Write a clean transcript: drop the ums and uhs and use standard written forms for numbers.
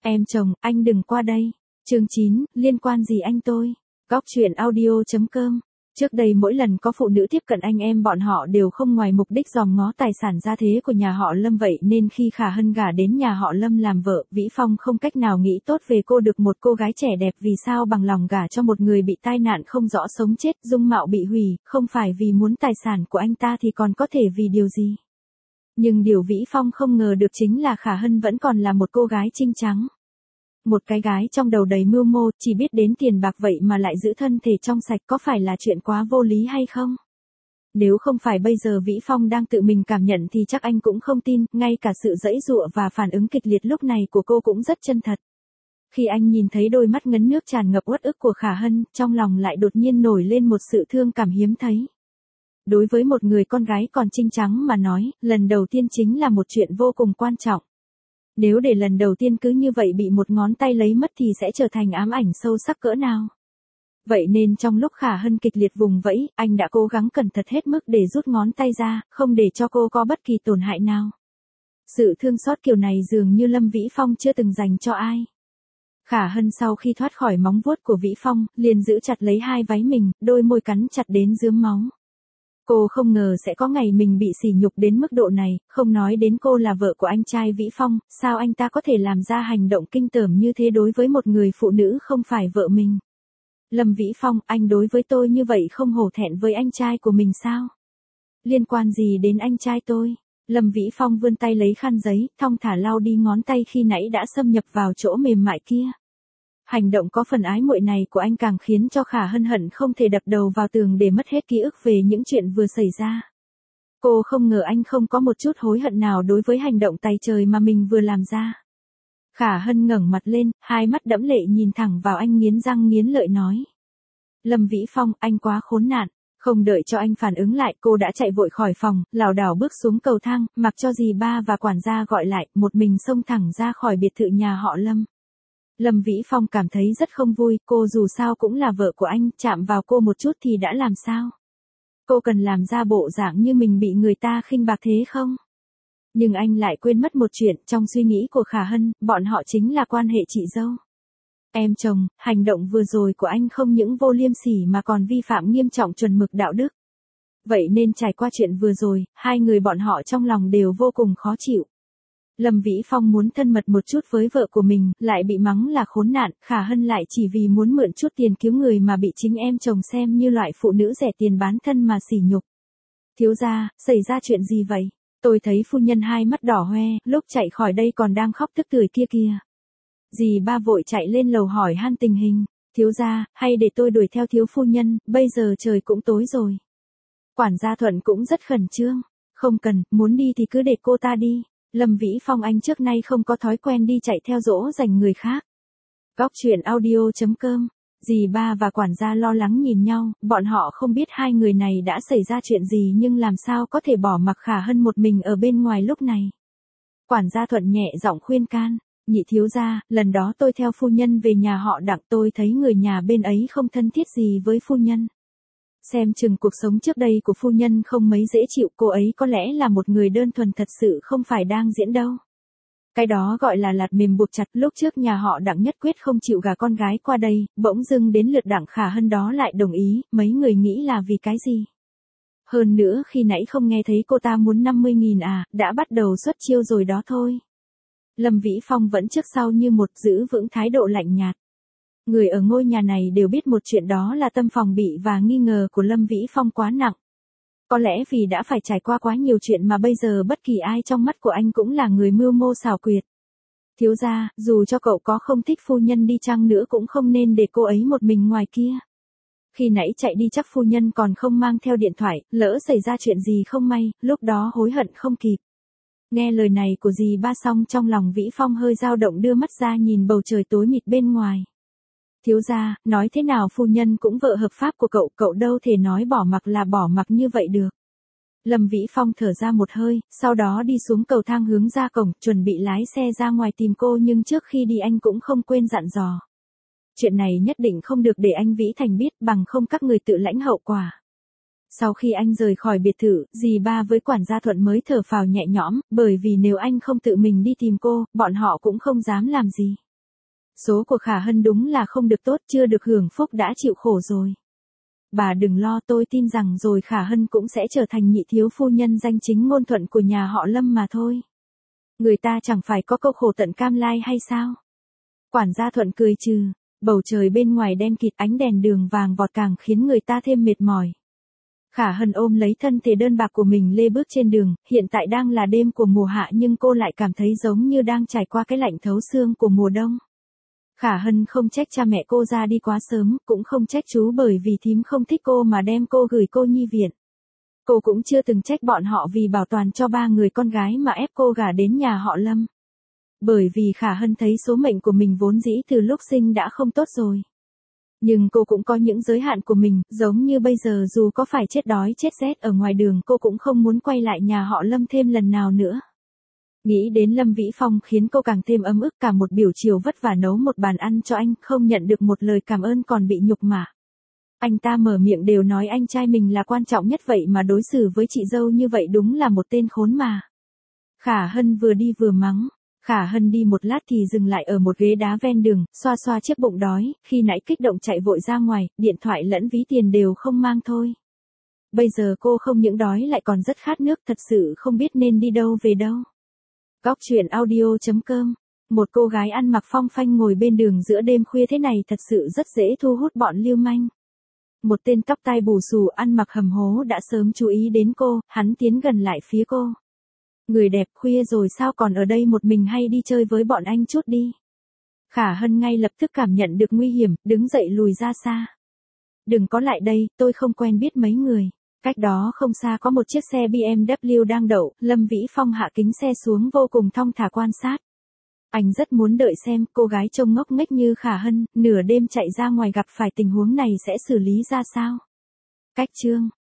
Em chồng, anh đừng qua đây. Chương 9, liên quan gì anh tôi? Góc truyện audio.com. Trước đây mỗi lần có phụ nữ tiếp cận anh em bọn họ đều không ngoài mục đích dòm ngó tài sản gia thế của nhà họ Lâm, vậy nên khi Khả Hân gả đến nhà họ Lâm làm vợ, Vĩ Phong không cách nào nghĩ tốt về cô được một cô gái trẻ đẹp vì sao bằng lòng gả cho một người bị tai nạn không rõ sống chết, dung mạo bị hủy, không phải vì muốn tài sản của anh ta thì còn có thể vì điều gì. Nhưng điều Vĩ Phong không ngờ được chính là Khả Hân vẫn còn là một cô gái trinh trắng. Một cái gái trong đầu đầy mưu mô, chỉ biết đến tiền bạc vậy mà lại giữ thân thể trong sạch, có phải là chuyện quá vô lý hay không? Nếu không phải bây giờ Vĩ Phong đang tự mình cảm nhận thì chắc anh cũng không tin, ngay cả sự giãy giụa và phản ứng kịch liệt lúc này của cô cũng rất chân thật. Khi anh nhìn thấy đôi mắt ngấn nước tràn ngập uất ức của Khả Hân, trong lòng lại đột nhiên nổi lên một sự thương cảm hiếm thấy. Đối với một người con gái còn trinh trắng mà nói, lần đầu tiên chính là một chuyện vô cùng quan trọng. Nếu để lần đầu tiên cứ như vậy bị một ngón tay lấy mất thì sẽ trở thành ám ảnh sâu sắc cỡ nào. Vậy nên trong lúc Khả Hân kịch liệt vùng vẫy, anh đã cố gắng cẩn thận hết mức để rút ngón tay ra, không để cho cô có bất kỳ tổn hại nào. Sự thương xót kiểu này dường như Lâm Vĩ Phong chưa từng dành cho ai. Khả Hân sau khi thoát khỏi móng vuốt của Vĩ Phong, liền giữ chặt lấy hai váy mình, đôi môi cắn chặt đến rướm máu. Cô không ngờ sẽ có ngày mình bị sỉ nhục đến mức độ này, không nói đến cô là vợ của anh trai Vĩ Phong, sao anh ta có thể làm ra hành động kinh tởm như thế đối với một người phụ nữ không phải vợ mình. Lâm Vĩ Phong, anh đối với tôi như vậy không hổ thẹn với anh trai của mình sao? Liên quan gì đến anh trai tôi? Lâm Vĩ Phong vươn tay lấy khăn giấy, thong thả lau đi ngón tay khi nãy đã xâm nhập vào chỗ mềm mại kia. Hành động có phần ái muội này của anh càng khiến cho Khả Hân hận không thể đập đầu vào tường để mất hết ký ức về những chuyện vừa xảy ra. Cô không ngờ anh không có một chút hối hận nào đối với hành động tày trời mà mình vừa làm ra. Khả Hân ngẩng mặt lên, hai mắt đẫm lệ nhìn thẳng vào anh nghiến răng nghiến lợi nói. Lâm Vĩ Phong, anh quá khốn nạn. Không đợi cho anh phản ứng lại, cô đã chạy vội khỏi phòng, lảo đảo bước xuống cầu thang, mặc cho dì ba và quản gia gọi lại, một mình xông thẳng ra khỏi biệt thự nhà họ Lâm. Lâm Vĩ Phong cảm thấy rất không vui, cô dù sao cũng là vợ của anh, chạm vào cô một chút thì đã làm sao? Cô cần làm ra bộ dạng như mình bị người ta khinh bạc thế không? Nhưng anh lại quên mất một chuyện, trong suy nghĩ của Khả Hân, bọn họ chính là quan hệ chị dâu. Em chồng, hành động vừa rồi của anh không những vô liêm sỉ mà còn vi phạm nghiêm trọng chuẩn mực đạo đức. Vậy nên trải qua chuyện vừa rồi, hai người bọn họ trong lòng đều vô cùng khó chịu. Lâm Vĩ Phong muốn thân mật một chút với vợ của mình, lại bị mắng là khốn nạn, Khả Hân lại chỉ vì muốn mượn chút tiền cứu người mà bị chính em chồng xem như loại phụ nữ rẻ tiền bán thân mà sỉ nhục. Thiếu gia, xảy ra chuyện gì vậy? Tôi thấy phu nhân hai mắt đỏ hoe, lúc chạy khỏi đây còn đang khóc tức tưởi kia kìa. Dì ba vội chạy lên lầu hỏi han tình hình. Thiếu gia, hay để tôi đuổi theo thiếu phu nhân, bây giờ trời cũng tối rồi. Quản gia Thuận cũng rất khẩn trương. Không cần, muốn đi thì cứ để cô ta đi. Lâm Vĩ Phong anh trước nay không có thói quen đi chạy theo dỗ dành người khác. Góc truyện audio.com. Dì ba và quản gia lo lắng nhìn nhau, bọn họ không biết hai người này đã xảy ra chuyện gì nhưng làm sao có thể bỏ mặc Khả Hân một mình ở bên ngoài lúc này. Quản gia Thuận nhẹ giọng khuyên can. Nhị thiếu gia, lần đó tôi theo phu nhân về nhà họ Đặng, tôi thấy người nhà bên ấy không thân thiết gì với phu nhân. Xem chừng cuộc sống trước đây của phu nhân không mấy dễ chịu, cô ấy có lẽ là một người đơn thuần thật sự không phải đang diễn đâu. Cái đó gọi là lạt mềm buộc chặt, lúc trước nhà họ Đặng nhất quyết không chịu gả con gái qua đây, bỗng dưng đến lượt Đặng Khả Hân đó lại đồng ý, mấy người nghĩ là vì cái gì? Hơn nữa khi nãy không nghe thấy cô ta muốn 50.000 à, đã bắt đầu xuất chiêu rồi đó thôi. Lâm Vĩ Phong vẫn trước sau như một, giữ vững thái độ lạnh nhạt. Người ở ngôi nhà này đều biết một chuyện, đó là tâm phòng bị và nghi ngờ của Lâm Vĩ Phong quá nặng. Có lẽ vì đã phải trải qua quá nhiều chuyện mà bây giờ bất kỳ ai trong mắt của anh cũng là người mưu mô xảo quyệt. Thiếu gia, dù cho cậu có không thích phu nhân đi chăng nữa cũng không nên để cô ấy một mình ngoài kia. Khi nãy chạy đi chắc phu nhân còn không mang theo điện thoại, lỡ xảy ra chuyện gì không may, lúc đó hối hận không kịp. Nghe lời này của dì ba xong trong lòng Vĩ Phong hơi dao động, đưa mắt ra nhìn bầu trời tối mịt bên ngoài. Thiếu gia, nói thế nào phu nhân cũng vợ hợp pháp của cậu, cậu đâu thể nói bỏ mặc là bỏ mặc như vậy được. Lâm Vĩ Phong thở ra một hơi, sau đó đi xuống cầu thang hướng ra cổng, chuẩn bị lái xe ra ngoài tìm cô, nhưng trước khi đi anh cũng không quên dặn dò. Chuyện này nhất định không được để anh Vĩ Thành biết, bằng không các người tự lãnh hậu quả. Sau khi anh rời khỏi biệt thự, dì ba với quản gia Thuận mới thở phào nhẹ nhõm, bởi vì nếu anh không tự mình đi tìm cô, bọn họ cũng không dám làm gì. Số của Khả Hân đúng là không được tốt, chưa được hưởng phúc đã chịu khổ rồi. Bà đừng lo, tôi tin rằng rồi Khả Hân cũng sẽ trở thành nhị thiếu phu nhân danh chính ngôn thuận của nhà họ Lâm mà thôi. Người ta chẳng phải có câu khổ tận cam lai hay sao? Quản gia Thuận cười trừ, bầu trời bên ngoài đen kịt, ánh đèn đường vàng vọt càng khiến người ta thêm mệt mỏi. Khả Hân ôm lấy thân thể đơn bạc của mình lê bước trên đường, hiện tại đang là đêm của mùa hạ nhưng cô lại cảm thấy giống như đang trải qua cái lạnh thấu xương của mùa đông. Khả Hân không trách cha mẹ cô ra đi quá sớm, cũng không trách chú bởi vì thím không thích cô mà đem cô gửi cô nhi viện. Cô cũng chưa từng trách bọn họ vì bảo toàn cho 3 người con gái mà ép cô gả đến nhà họ Lâm. Bởi vì Khả Hân thấy số mệnh của mình vốn dĩ từ lúc sinh đã không tốt rồi. Nhưng cô cũng có những giới hạn của mình, giống như bây giờ dù có phải chết đói chết rét ở ngoài đường cô cũng không muốn quay lại nhà họ Lâm thêm lần nào nữa. Nghĩ đến Lâm Vĩ Phong khiến cô càng thêm ấm ức, cả một buổi chiều vất vả nấu một bàn ăn cho anh, không nhận được một lời cảm ơn còn bị nhục mạ. Anh ta mở miệng đều nói anh trai mình là quan trọng nhất vậy mà đối xử với chị dâu như vậy đúng là một tên khốn mà. Khả Hân vừa đi vừa mắng. Khả Hân đi một lát thì dừng lại ở một ghế đá ven đường, xoa xoa chiếc bụng đói, khi nãy kích động chạy vội ra ngoài, điện thoại lẫn ví tiền đều không mang thôi. Bây giờ cô không những đói lại còn rất khát nước, thật sự không biết nên đi đâu về đâu. Góc truyện audio.com. Một cô gái ăn mặc phong phanh ngồi bên đường giữa đêm khuya thế này thật sự rất dễ thu hút bọn lưu manh. Một tên tóc tai bù xù ăn mặc hầm hố đã sớm chú ý đến cô, hắn tiến gần lại phía cô. Người đẹp, khuya rồi sao còn ở đây một mình, hay đi chơi với bọn anh chút đi. Khả Hân ngay lập tức cảm nhận được nguy hiểm, đứng dậy lùi ra xa. Đừng có lại đây, tôi không quen biết mấy người. Cách đó không xa có một chiếc xe BMW đang đậu, Lâm Vĩ Phong hạ kính xe xuống vô cùng thong thả quan sát. Anh rất muốn đợi xem cô gái trông ngốc nghếch như Khả Hân, nửa đêm chạy ra ngoài gặp phải tình huống này sẽ xử lý ra sao. Cách chương